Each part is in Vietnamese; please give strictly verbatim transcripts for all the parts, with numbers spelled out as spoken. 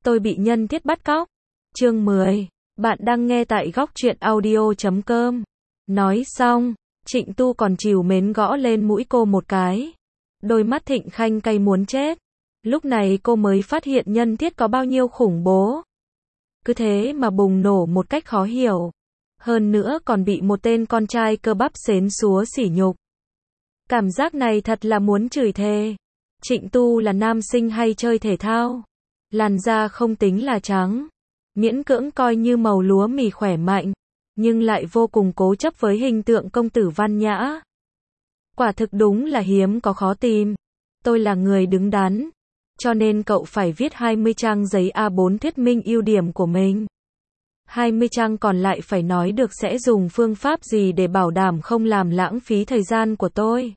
Tôi bị nhân thiết bắt cóc. Chương mười. Bạn đang nghe tại góc truyện audio chấm com. Nói xong, Trịnh Tu còn trìu mến gõ lên mũi cô một cái. Đôi mắt Thịnh Khanh cay muốn chết. Lúc này cô mới phát hiện nhân thiết có bao nhiêu khủng bố. Cứ thế mà bùng nổ một cách khó hiểu. Hơn nữa còn bị một tên con trai cơ bắp xến xúa sỉ nhục. Cảm giác này thật là muốn chửi thề. Trịnh Tu là nam sinh hay chơi thể thao. Làn da không tính là trắng. Miễn cưỡng coi như màu lúa mì khỏe mạnh. Nhưng lại vô cùng cố chấp với hình tượng công tử văn nhã. Quả thực đúng là hiếm có khó tìm. Tôi là người đứng đắn. Cho nên cậu phải viết hai mươi trang giấy A bốn thuyết minh ưu điểm của mình. hai mươi trang còn lại phải nói được sẽ dùng phương pháp gì để bảo đảm không làm lãng phí thời gian của tôi.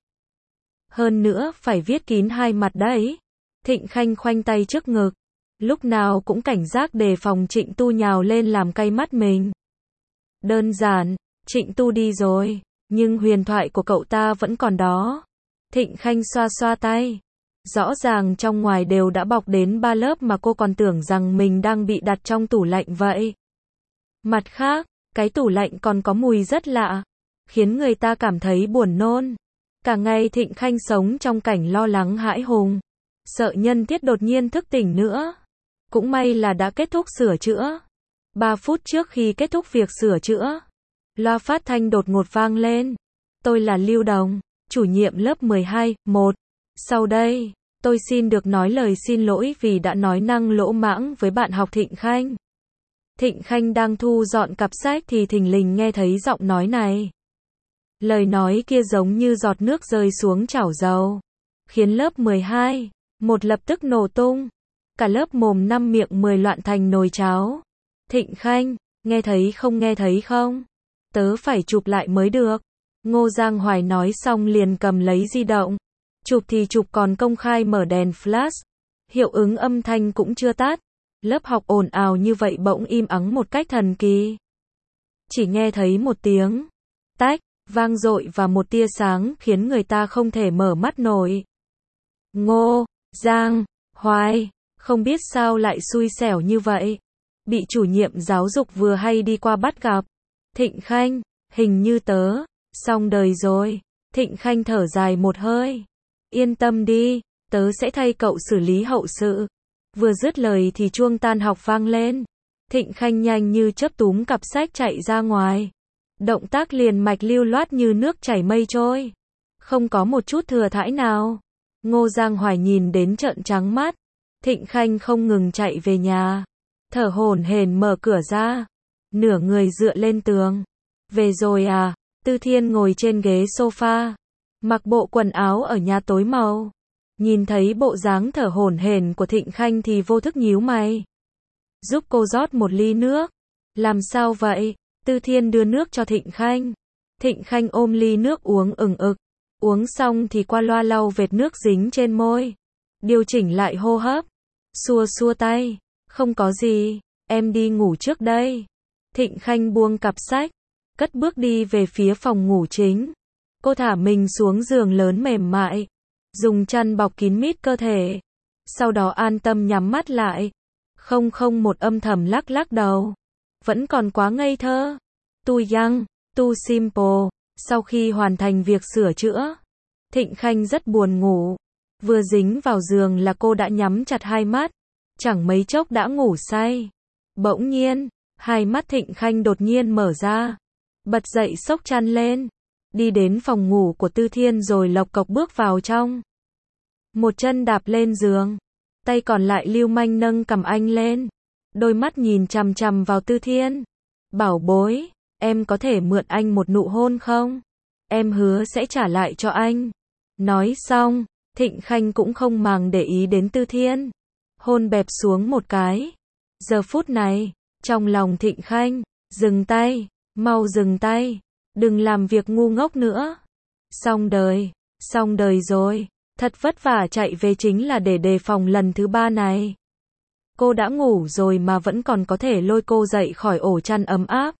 Hơn nữa phải viết kín hai mặt đấy. Thịnh Khanh khoanh tay trước ngực. Lúc nào cũng cảnh giác đề phòng Trịnh Tu nhào lên làm cay mắt mình. Đơn giản, Trịnh Tu đi rồi, nhưng huyền thoại của cậu ta vẫn còn đó. Thịnh Khanh xoa xoa tay. Rõ ràng trong ngoài đều đã bọc đến ba lớp mà cô còn tưởng rằng mình đang bị đặt trong tủ lạnh vậy. Mặt khác, cái tủ lạnh còn có mùi rất lạ, khiến người ta cảm thấy buồn nôn. Cả ngày Thịnh Khanh sống trong cảnh lo lắng hãi hùng, sợ nhân thiết đột nhiên thức tỉnh nữa. Cũng may là đã kết thúc sửa chữa. Ba phút trước khi kết thúc việc sửa chữa, loa phát thanh đột ngột vang lên. Tôi là Lưu Đồng, chủ nhiệm lớp mười hai, một. Sau đây, tôi xin được nói lời xin lỗi vì đã nói năng lỗ mãng với bạn học Thịnh Khanh. Thịnh Khanh đang thu dọn cặp sách thì thình lình nghe thấy giọng nói này. Lời nói kia giống như giọt nước rơi xuống chảo dầu, khiến lớp mười hai, một lập tức nổ tung. Cả lớp mồm năm miệng mười loạn thành nồi cháo. Thịnh Khanh, nghe thấy không nghe thấy không? Tớ phải chụp lại mới được. Ngô Giang Hoài nói xong liền cầm lấy di động. Chụp thì chụp còn công khai mở đèn flash. Hiệu ứng âm thanh cũng chưa tắt. Lớp học ồn ào như vậy bỗng im ắng một cách thần kỳ. Chỉ nghe thấy một tiếng tách, vang dội và một tia sáng khiến người ta không thể mở mắt nổi. Ngô Giang Hoài, không biết sao lại xui xẻo như vậy. Bị chủ nhiệm giáo dục vừa hay đi qua bắt gặp. Thịnh Khanh, hình như tớ xong đời rồi. Thịnh Khanh thở dài một hơi. Yên tâm đi, tớ sẽ thay cậu xử lý hậu sự. Vừa dứt lời thì chuông tan học vang lên. Thịnh Khanh nhanh như chớp túm cặp sách chạy ra ngoài. Động tác liền mạch lưu loát như nước chảy mây trôi. Không có một chút thừa thãi nào. Ngô Giang Hoài nhìn đến trợn trắng mắt. Thịnh Khanh không ngừng chạy về nhà. Thở hổn hển mở cửa ra. Nửa người dựa lên tường. Về rồi à? Tư Thiên ngồi trên ghế sofa. Mặc bộ quần áo ở nhà tối màu. Nhìn thấy bộ dáng thở hổn hển của Thịnh Khanh thì vô thức nhíu mày. Giúp cô rót một ly nước. Làm sao vậy? Tư Thiên đưa nước cho Thịnh Khanh. Thịnh Khanh ôm ly nước uống ừng ực. Uống xong thì qua loa lau vệt nước dính trên môi. Điều chỉnh lại hô hấp. Xua xua tay. Không có gì, em đi ngủ trước đây. Thịnh Khanh buông cặp sách. Cất bước đi về phía phòng ngủ chính. Cô thả mình xuống giường lớn mềm mại. Dùng chăn bọc kín mít cơ thể. Sau đó an tâm nhắm mắt lại. Không không một âm thầm lắc lắc đầu. Vẫn còn quá ngây thơ. Too young, too simple. Sau khi hoàn thành việc sửa chữa, Thịnh Khanh rất buồn ngủ. Vừa dính vào giường là cô đã nhắm chặt hai mắt. Chẳng mấy chốc đã ngủ say. Bỗng nhiên, hai mắt Thịnh Khanh đột nhiên mở ra. Bật dậy xốc chăn lên. Đi đến phòng ngủ của Tư Thiên rồi lộc cộc bước vào trong. Một chân đạp lên giường. Tay còn lại lưu manh nâng cằm anh lên. Đôi mắt nhìn chằm chằm vào Tư Thiên. Bảo bối, em có thể mượn anh một nụ hôn không? Em hứa sẽ trả lại cho anh. Nói xong, Thịnh Khanh cũng không màng để ý đến Tư Thiên. Hôn bẹp xuống một cái. Giờ phút này, trong lòng Thịnh Khanh, dừng tay, mau dừng tay, đừng làm việc ngu ngốc nữa. Xong đời, xong đời rồi, thật vất vả chạy về chính là để đề phòng lần thứ ba này. Cô đã ngủ rồi mà vẫn còn có thể lôi cô dậy khỏi ổ chăn ấm áp.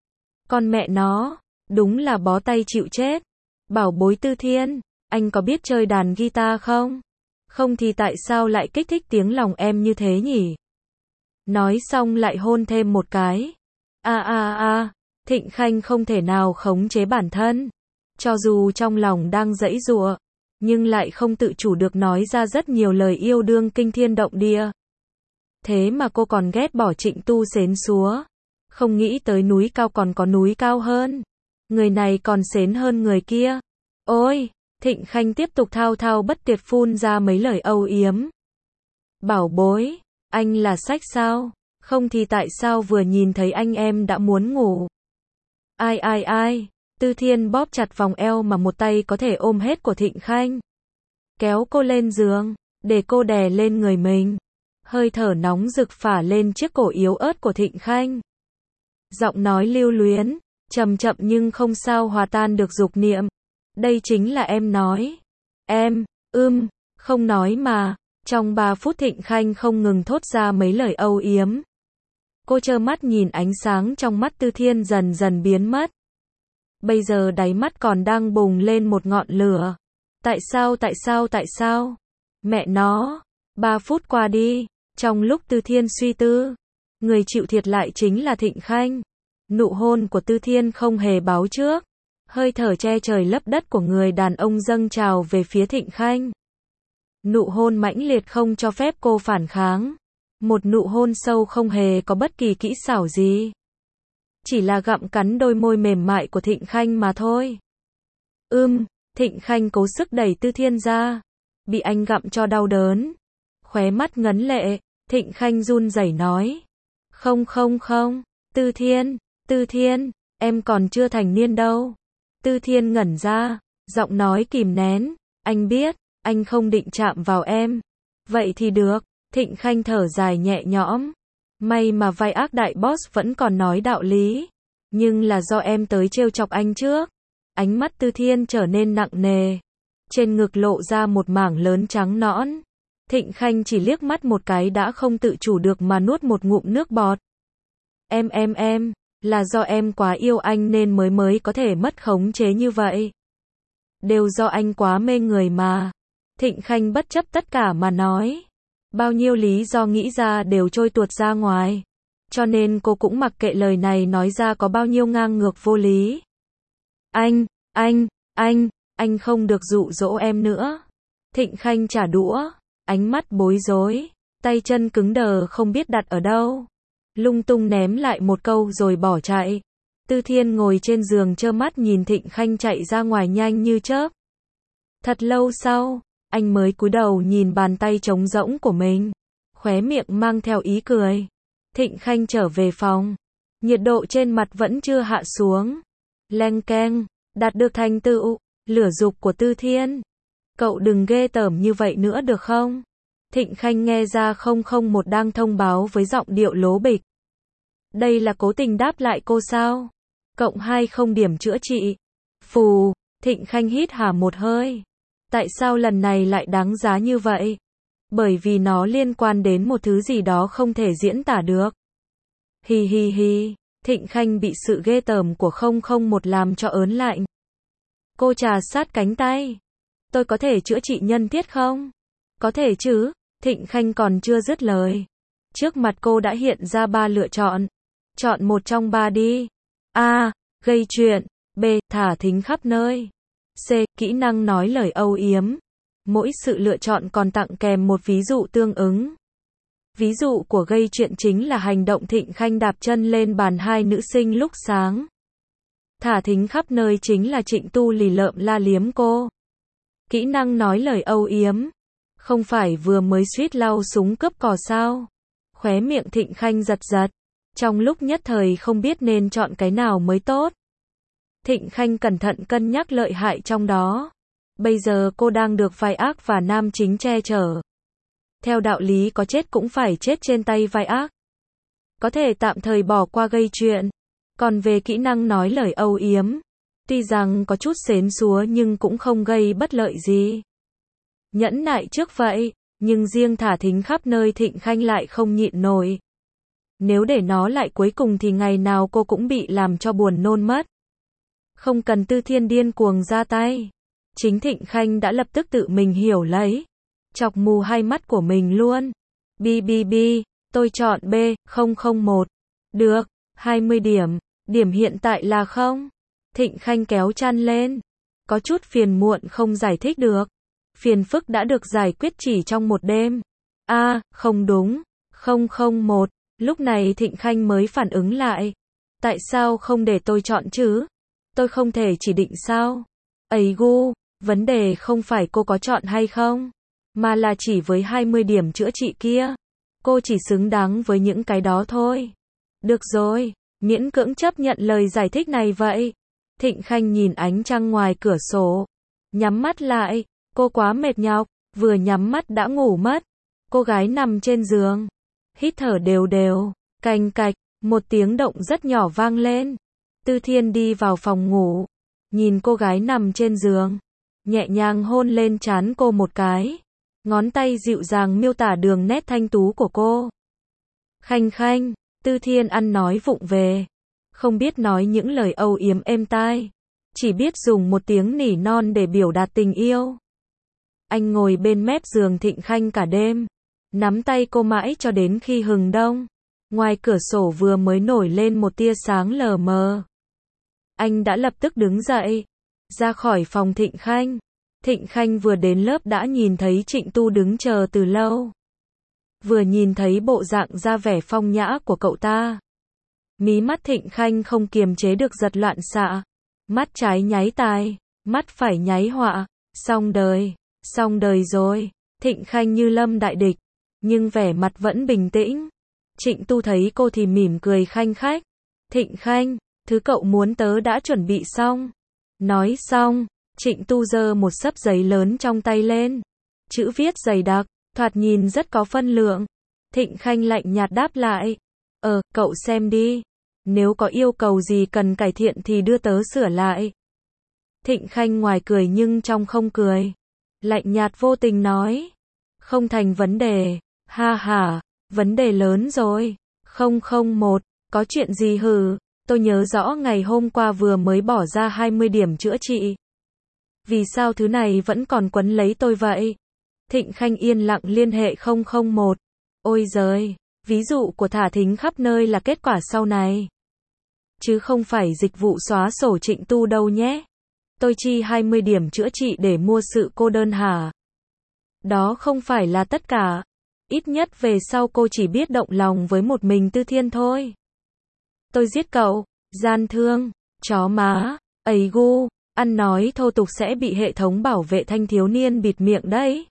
Con mẹ nó, đúng là bó tay chịu chết. Bảo bối Tư Thiên, anh có biết chơi đàn guitar không? Không thì tại sao lại kích thích tiếng lòng em như thế nhỉ? Nói xong lại hôn thêm một cái. A a a, Thịnh Khanh không thể nào khống chế bản thân. Cho dù trong lòng đang giãy giụa, nhưng lại không tự chủ được nói ra rất nhiều lời yêu đương kinh thiên động địa. Thế mà cô còn ghét bỏ Trịnh Tu xến xúa. Không nghĩ tới núi cao còn có núi cao hơn. Người này còn xến hơn người kia. Ôi, Thịnh Khanh tiếp tục thao thao bất tuyệt phun ra mấy lời âu yếm. Bảo bối, anh là sách sao? Không thì tại sao vừa nhìn thấy anh em đã muốn ngủ? Ai ai ai, Tư Thiên bóp chặt vòng eo mà một tay có thể ôm hết của Thịnh Khanh. Kéo cô lên giường, để cô đè lên người mình. Hơi thở nóng rực phả lên chiếc cổ yếu ớt của Thịnh Khanh. Giọng nói lưu luyến, chậm chậm nhưng không sao hòa tan được dục niệm. Đây chính là em nói. Em, ưm, không nói mà. Trong ba phút Thịnh Khanh không ngừng thốt ra mấy lời âu yếm. Cô trơ mắt nhìn ánh sáng trong mắt Tư Thiên dần dần biến mất. Bây giờ đáy mắt còn đang bùng lên một ngọn lửa. Tại sao tại sao tại sao? Mẹ nó, ba phút qua đi, trong lúc Tư Thiên suy tư, người chịu thiệt lại chính là Thịnh Khanh. Nụ hôn của Tư Thiên không hề báo trước. Hơi thở che trời lấp đất của người đàn ông dâng trào về phía Thịnh Khanh. Nụ hôn mãnh liệt không cho phép cô phản kháng. Một nụ hôn sâu không hề có bất kỳ kỹ xảo gì. Chỉ là gặm cắn đôi môi mềm mại của Thịnh Khanh mà thôi. Ưm, Thịnh Khanh cố sức đẩy Tư Thiên ra. Bị anh gặm cho đau đớn. Khóe mắt ngấn lệ, Thịnh Khanh run rẩy nói. Không không không, Tư Thiên, Tư Thiên, em còn chưa thành niên đâu. Tư Thiên ngẩn ra, giọng nói kìm nén. Anh biết, anh không định chạm vào em. Vậy thì được, Thịnh Khanh thở dài nhẹ nhõm. May mà vai ác đại boss vẫn còn nói đạo lý. Nhưng là do em tới trêu chọc anh trước. Ánh mắt Tư Thiên trở nên nặng nề. Trên ngực lộ ra một mảng lớn trắng nõn. Thịnh Khanh chỉ liếc mắt một cái đã không tự chủ được mà nuốt một ngụm nước bọt. Em em em, là do em quá yêu anh nên mới mới có thể mất khống chế như vậy. Đều do anh quá mê người mà. Thịnh Khanh bất chấp tất cả mà nói. Bao nhiêu lý do nghĩ ra đều trôi tuột ra ngoài. Cho nên cô cũng mặc kệ lời này nói ra có bao nhiêu ngang ngược vô lý. Anh, anh, anh, anh không được dụ dỗ em nữa. Thịnh Khanh trả đũa, ánh mắt bối rối, tay chân cứng đờ không biết đặt ở đâu. Lung tung ném lại một câu rồi bỏ chạy. Tư Thiên ngồi trên giường trơ mắt nhìn Thịnh Khanh chạy ra ngoài nhanh như chớp. Thật lâu sau, anh mới cúi đầu nhìn bàn tay trống rỗng của mình. Khóe miệng mang theo ý cười. Thịnh Khanh trở về phòng. Nhiệt độ trên mặt vẫn chưa hạ xuống. Leng keng, đạt được thành tựu, lửa dục của Tư Thiên. Cậu đừng ghê tởm như vậy nữa được không? Thịnh Khanh nghe ra không không một đang thông báo với giọng điệu lố bịch. Đây là cố tình đáp lại cô sao? Cộng hai không điểm chữa trị. Phù, Thịnh Khanh hít hà một hơi. Tại sao lần này lại đáng giá như vậy? Bởi vì nó liên quan đến một thứ gì đó không thể diễn tả được. Hi hi hi, Thịnh Khanh bị sự ghê tởm của không không một làm cho ớn lạnh. Cô trà sát cánh tay. Tôi có thể chữa trị nhân tiết không? Có thể chứ, Thịnh Khanh còn chưa dứt lời. Trước mặt cô đã hiện ra ba lựa chọn. Chọn một trong ba đi. A. Gây chuyện. B. Thả thính khắp nơi. C. Kỹ năng nói lời âu yếm. Mỗi sự lựa chọn còn tặng kèm một ví dụ tương ứng. Ví dụ của gây chuyện chính là hành động Thịnh Khanh đạp chân lên bàn hai nữ sinh lúc sáng. Thả thính khắp nơi chính là Trịnh Tu lì lợm la liếm cô. Kỹ năng nói lời âu yếm. Không phải vừa mới suýt lau súng cướp cò sao? Khóe miệng Thịnh Khanh giật giật. Trong lúc nhất thời không biết nên chọn cái nào mới tốt. Thịnh Khanh cẩn thận cân nhắc lợi hại trong đó. Bây giờ cô đang được vai ác và nam chính che chở. Theo đạo lý có chết cũng phải chết trên tay vai ác. Có thể tạm thời bỏ qua gây chuyện. Còn về kỹ năng nói lời âu yếm, tuy rằng có chút xến xúa nhưng cũng không gây bất lợi gì. Nhẫn nại trước vậy, nhưng riêng thả thính khắp nơi Thịnh Khanh lại không nhịn nổi. Nếu để nó lại cuối cùng thì ngày nào cô cũng bị làm cho buồn nôn mất. Không cần Tư Thiên điên cuồng ra tay. Chính Thịnh Khanh đã lập tức tự mình hiểu lấy. Chọc mù hai mắt của mình luôn. Bi bi bi, Tôi chọn B, không không một. Được, hai mươi điểm. Điểm hiện tại là không. Thịnh Khanh kéo chăn lên. Có chút phiền muộn không giải thích được. Phiền phức đã được giải quyết chỉ trong một đêm. A, à, không đúng. không không một. Lúc này Thịnh Khanh mới phản ứng lại. Tại sao không để tôi chọn chứ? Tôi không thể chỉ định sao? Ấy gu, vấn đề không phải cô có chọn hay không, mà là chỉ với hai mươi điểm chữa trị kia. Cô chỉ xứng đáng với những cái đó thôi. Được rồi, miễn cưỡng chấp nhận lời giải thích này vậy. Thịnh Khanh nhìn ánh trăng ngoài cửa sổ. Nhắm mắt lại, cô quá mệt nhọc, vừa nhắm mắt đã ngủ mất. Cô gái nằm trên giường, hít thở đều đều, cành cạch, một tiếng động rất nhỏ vang lên. Tư Thiên đi vào phòng ngủ, nhìn cô gái nằm trên giường, nhẹ nhàng hôn lên trán cô một cái. Ngón tay dịu dàng miêu tả đường nét thanh tú của cô. Khanh Khanh, Tư Thiên ăn nói vụng về, không biết nói những lời âu yếm êm tai, chỉ biết dùng một tiếng nỉ non để biểu đạt tình yêu. Anh ngồi bên mép giường Thịnh Khanh cả đêm, nắm tay cô mãi cho đến khi hừng đông. Ngoài cửa sổ vừa mới nổi lên một tia sáng lờ mờ. Anh đã lập tức đứng dậy, ra khỏi phòng Thịnh Khanh. Thịnh Khanh vừa đến lớp đã nhìn thấy Trịnh Tu đứng chờ từ lâu. Vừa nhìn thấy bộ dạng ra vẻ phong nhã của cậu ta, mí mắt Thịnh Khanh không kiềm chế được giật loạn xạ. Mắt trái nháy tài, mắt phải nháy họa. Xong đời, xong đời rồi. Thịnh Khanh như lâm đại địch, nhưng vẻ mặt vẫn bình tĩnh. Trịnh Tu thấy cô thì mỉm cười khanh khách. Thịnh Khanh, thứ cậu muốn tớ đã chuẩn bị xong. Nói xong, Trịnh Tu giơ một xấp giấy lớn trong tay lên. Chữ viết dày đặc, thoạt nhìn rất có phân lượng. Thịnh Khanh lạnh nhạt đáp lại. Ờ, cậu xem đi. Nếu có yêu cầu gì cần cải thiện thì đưa tớ sửa lại. Thịnh Khanh ngoài cười nhưng trong không cười. Lạnh nhạt vô tình nói. Không thành vấn đề. Ha ha, vấn đề lớn rồi. Không không một, có chuyện gì hừ? Tôi nhớ rõ ngày hôm qua vừa mới bỏ ra hai mươi điểm chữa trị. Vì sao thứ này vẫn còn quấn lấy tôi vậy? Thịnh Khanh yên lặng liên hệ không không một. Ôi giời, ví dụ của thả thính khắp nơi là kết quả sau này. Chứ không phải dịch vụ xóa sổ Trịnh Tu đâu nhé. Tôi chi hai mươi điểm chữa trị để mua sự cô đơn hả? Đó không phải là tất cả. Ít nhất về sau cô chỉ biết động lòng với một mình Tư Thiên thôi. Tôi giết cậu, gian thương, chó má, ấy gu, ăn nói thô tục sẽ bị hệ thống bảo vệ thanh thiếu niên bịt miệng đấy.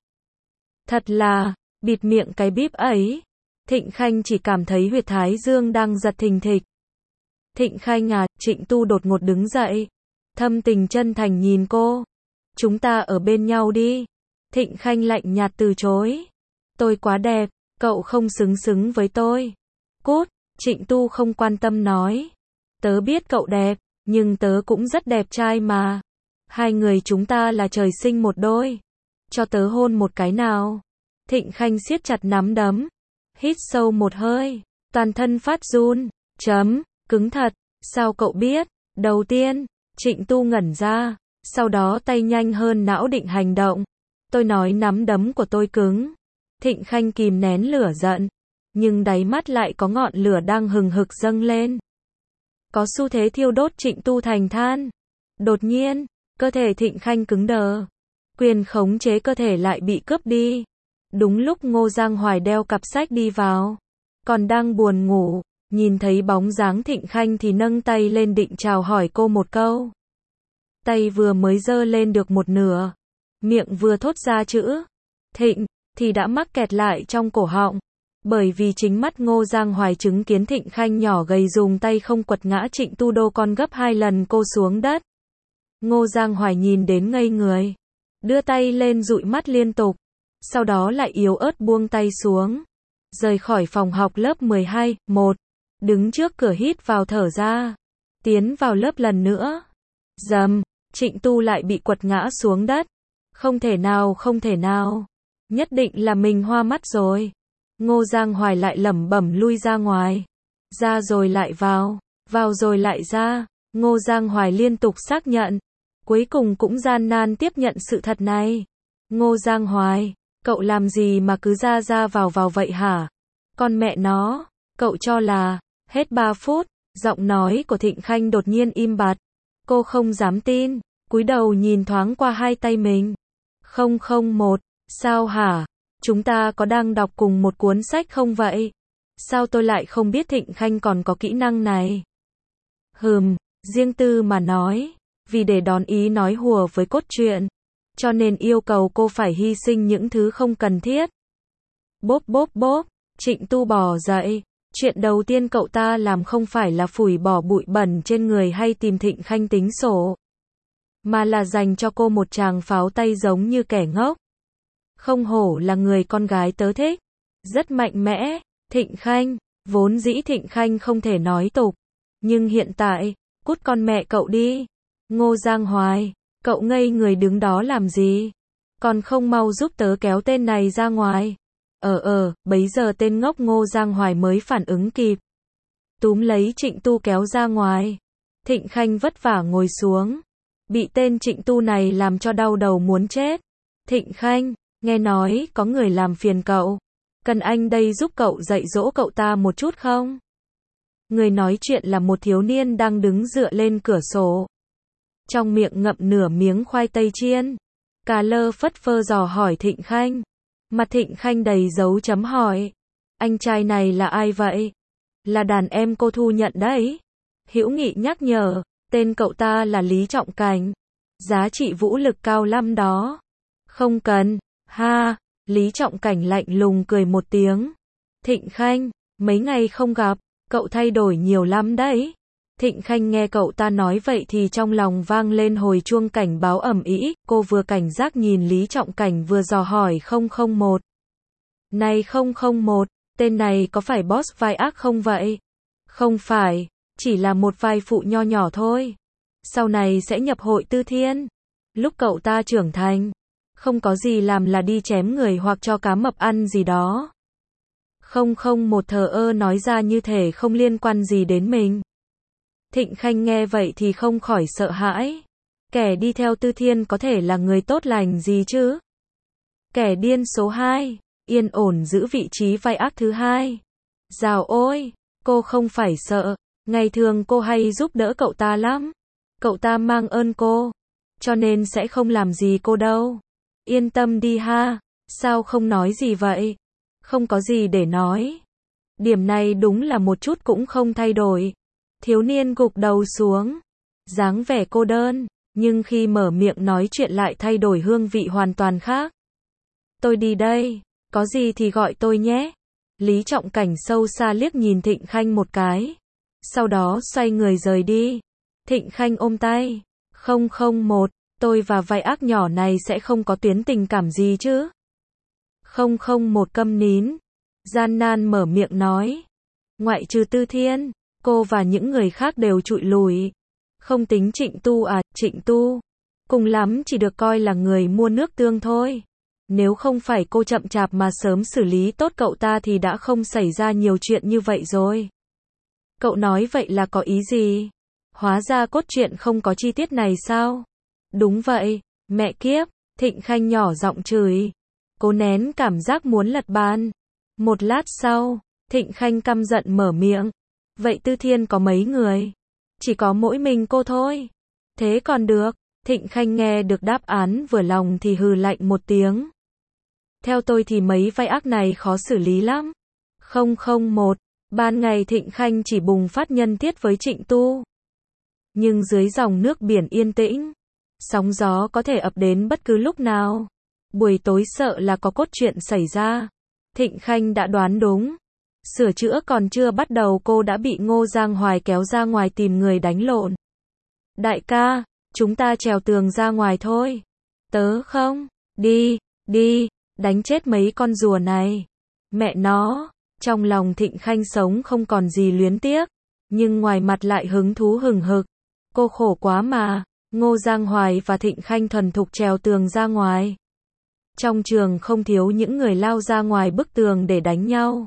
Thật là, bịt miệng cái bíp ấy. Thịnh Khanh chỉ cảm thấy huyệt thái dương đang giật thình thịch. Thịnh Khanh à, Trịnh Tu đột ngột đứng dậy. Thâm tình chân thành nhìn cô. Chúng ta ở bên nhau đi. Thịnh Khanh lạnh nhạt từ chối. Tôi quá đẹp, cậu không xứng xứng với tôi. Cút, Trịnh Tu không quan tâm nói. Tớ biết cậu đẹp, nhưng tớ cũng rất đẹp trai mà. Hai người chúng ta là trời sinh một đôi. Cho tớ hôn một cái nào. Thịnh Khanh siết chặt nắm đấm. Hít sâu một hơi. Toàn thân phát run. Chấm, cứng thật. Sao cậu biết? Đầu tiên, Trịnh Tu ngẩn ra. Sau đó tay nhanh hơn não định hành động. Tôi nói nắm đấm của tôi cứng. Thịnh Khanh kìm nén lửa giận. Nhưng đáy mắt lại có ngọn lửa đang hừng hực dâng lên. Có xu thế thiêu đốt Trịnh Tu thành than. Đột nhiên, cơ thể Thịnh Khanh cứng đờ. Quyền khống chế cơ thể lại bị cướp đi. Đúng lúc Ngô Giang Hoài đeo cặp sách đi vào. Còn đang buồn ngủ, nhìn thấy bóng dáng Thịnh Khanh thì nâng tay lên định chào hỏi cô một câu. Tay vừa mới giơ lên được một nửa. Miệng vừa thốt ra chữ Thịnh thì đã mắc kẹt lại trong cổ họng. Bởi vì chính mắt Ngô Giang Hoài chứng kiến Thịnh Khanh nhỏ gầy dùng tay không quật ngã Trịnh Tu đô con gấp hai lần cô xuống đất. Ngô Giang Hoài nhìn đến ngây người. Đưa tay lên dụi mắt liên tục. Sau đó lại yếu ớt buông tay xuống. Rời khỏi phòng học lớp mười hai, một. Đứng trước cửa hít vào thở ra. Tiến vào lớp lần nữa. Dầm, Trịnh Tu lại bị quật ngã xuống đất. Không thể nào, không thể nào. Nhất định là mình hoa mắt rồi. Ngô Giang Hoài lại lẩm bẩm lui ra ngoài. Ra rồi lại vào. Vào rồi lại ra. Ngô Giang Hoài liên tục xác nhận. Cuối cùng cũng gian nan tiếp nhận sự thật này. Ngô Giang Hoài, cậu làm gì mà cứ ra ra vào vào vậy hả? Con mẹ nó, cậu cho là, hết ba phút, giọng nói của Thịnh Khanh đột nhiên im bặt. Cô không dám tin, cúi đầu nhìn thoáng qua hai tay mình. Không không một, sao hả? Chúng ta có đang đọc cùng một cuốn sách không vậy? Sao tôi lại không biết Thịnh Khanh còn có kỹ năng này? Hừm, riêng tư mà nói, vì để đón ý nói hùa với cốt truyện, cho nên yêu cầu cô phải hy sinh những thứ không cần thiết. Bốp bốp bốp, Trịnh Tu bò dậy. Chuyện đầu tiên cậu ta làm không phải là phủi bỏ bụi bẩn trên người hay tìm Thịnh Khanh tính sổ, mà là dành cho cô một tràng pháo tay giống như kẻ ngốc. Không hổ là người con gái tớ thích. Rất mạnh mẽ. Thịnh Khanh, vốn dĩ Thịnh Khanh không thể nói tục. Nhưng hiện tại, cút con mẹ cậu đi. Ngô Giang Hoài, cậu ngây người đứng đó làm gì? Còn không mau giúp tớ kéo tên này ra ngoài. Ờ ờ, bấy giờ tên ngốc Ngô Giang Hoài mới phản ứng kịp. Túm lấy Trịnh Tu kéo ra ngoài. Thịnh Khanh vất vả ngồi xuống. Bị tên Trịnh Tu này làm cho đau đầu muốn chết. Thịnh Khanh, nghe nói có người làm phiền cậu. Cần anh đây giúp cậu dạy dỗ cậu ta một chút không? Người nói chuyện là một thiếu niên đang đứng dựa lên cửa sổ. Trong miệng ngậm nửa miếng khoai tây chiên. Cà lơ phất phơ dò hỏi Thịnh Khanh. Mặt Thịnh Khanh đầy dấu chấm hỏi. Anh trai này là ai vậy? Là đàn em cô thu nhận đấy. Hữu Nghị nhắc nhở, tên cậu ta là Lý Trọng Cảnh. Giá trị vũ lực cao lắm đó. Không cần, ha, Lý Trọng Cảnh lạnh lùng cười một tiếng. Thịnh Khanh, mấy ngày không gặp, cậu thay đổi nhiều lắm đấy. Thịnh Khanh nghe cậu ta nói vậy thì trong lòng vang lên hồi chuông cảnh báo ầm ĩ, cô vừa cảnh giác nhìn Lý Trọng Cảnh vừa dò hỏi không không một. Này không không một, tên này có phải boss vai ác không vậy? Không phải, chỉ là một vai phụ nho nhỏ thôi. Sau này sẽ nhập hội Tư Thiên. Lúc cậu ta trưởng thành, không có gì làm là đi chém người hoặc cho cá mập ăn gì đó. Không không một thờ ơ nói ra như thể không liên quan gì đến mình. Thịnh Khanh nghe vậy thì không khỏi sợ hãi. Kẻ đi theo Tư Thiên có thể là người tốt lành gì chứ? Kẻ điên số hai, yên ổn giữ vị trí vai ác thứ hai. Dào ôi, cô không phải sợ, ngày thường cô hay giúp đỡ cậu ta lắm. Cậu ta mang ơn cô, cho nên sẽ không làm gì cô đâu. Yên tâm đi ha, sao không nói gì vậy? Không có gì để nói. Điểm này đúng là một chút cũng không thay đổi. Thiếu niên gục đầu xuống, dáng vẻ cô đơn, nhưng khi mở miệng nói chuyện lại thay đổi hương vị hoàn toàn khác. Tôi đi đây, có gì thì gọi tôi nhé. Lý Trọng Cảnh sâu xa liếc nhìn Thịnh Khanh một cái, sau đó xoay người rời đi. Thịnh Khanh ôm tay, không không một, tôi và vai ác nhỏ này sẽ không có tuyến tình cảm gì chứ? Không không một câm nín, gian nan mở miệng nói, ngoại trừ Tư Thiên, cô và những người khác đều trụi lùi. Không tính Trịnh Tu à, Trịnh Tu, cùng lắm chỉ được coi là người mua nước tương thôi. Nếu không phải cô chậm chạp mà sớm xử lý tốt cậu ta thì đã không xảy ra nhiều chuyện như vậy rồi. Cậu nói vậy là có ý gì? Hóa ra cốt truyện không có chi tiết này sao? Đúng vậy, mẹ kiếp, Thịnh Khanh nhỏ giọng chửi. Cố nén cảm giác muốn lật bàn. Một lát sau, Thịnh Khanh căm giận mở miệng. Vậy Tư Thiên có mấy người? Chỉ có mỗi mình cô thôi. Thế còn được. Thịnh Khanh nghe được đáp án vừa lòng thì hừ lạnh một tiếng. Theo tôi thì mấy vai ác này khó xử lý lắm. Không không một, ban ngày Thịnh Khanh chỉ bùng phát nhân tiết với Trịnh Tu. Nhưng dưới dòng nước biển yên tĩnh, sóng gió có thể ập đến bất cứ lúc nào. Buổi tối sợ là có cốt truyện xảy ra. Thịnh Khanh đã đoán đúng. Sửa chữa còn chưa bắt đầu cô đã bị Ngô Giang Hoài kéo ra ngoài tìm người đánh lộn. Đại ca, chúng ta trèo tường ra ngoài thôi. Tớ không, đi, đi, đánh chết mấy con rùa này. Mẹ nó, trong lòng Thịnh Khanh sống không còn gì luyến tiếc, nhưng ngoài mặt lại hứng thú hừng hực. Cô khổ quá mà. Ngô Giang Hoài và Thịnh Khanh thuần thục trèo tường ra ngoài. Trong trường không thiếu những người lao ra ngoài bức tường để đánh nhau.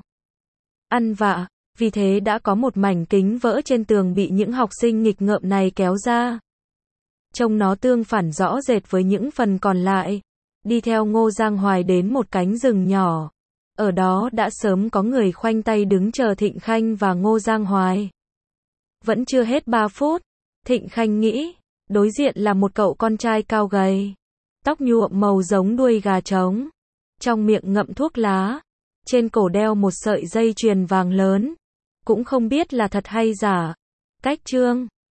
Ăn vạ, vì thế đã có một mảnh kính vỡ trên tường bị những học sinh nghịch ngợm này kéo ra. Trông nó tương phản rõ rệt với những phần còn lại. Đi theo Ngô Giang Hoài đến một cánh rừng nhỏ. Ở đó đã sớm có người khoanh tay đứng chờ Thịnh Khanh và Ngô Giang Hoài. Vẫn chưa hết ba phút, Thịnh Khanh nghĩ, đối diện là một cậu con trai cao gầy, tóc nhuộm màu giống đuôi gà trống, trong miệng ngậm thuốc lá, trên cổ đeo một sợi dây chuyền vàng lớn, cũng không biết là thật hay giả. Cách Trương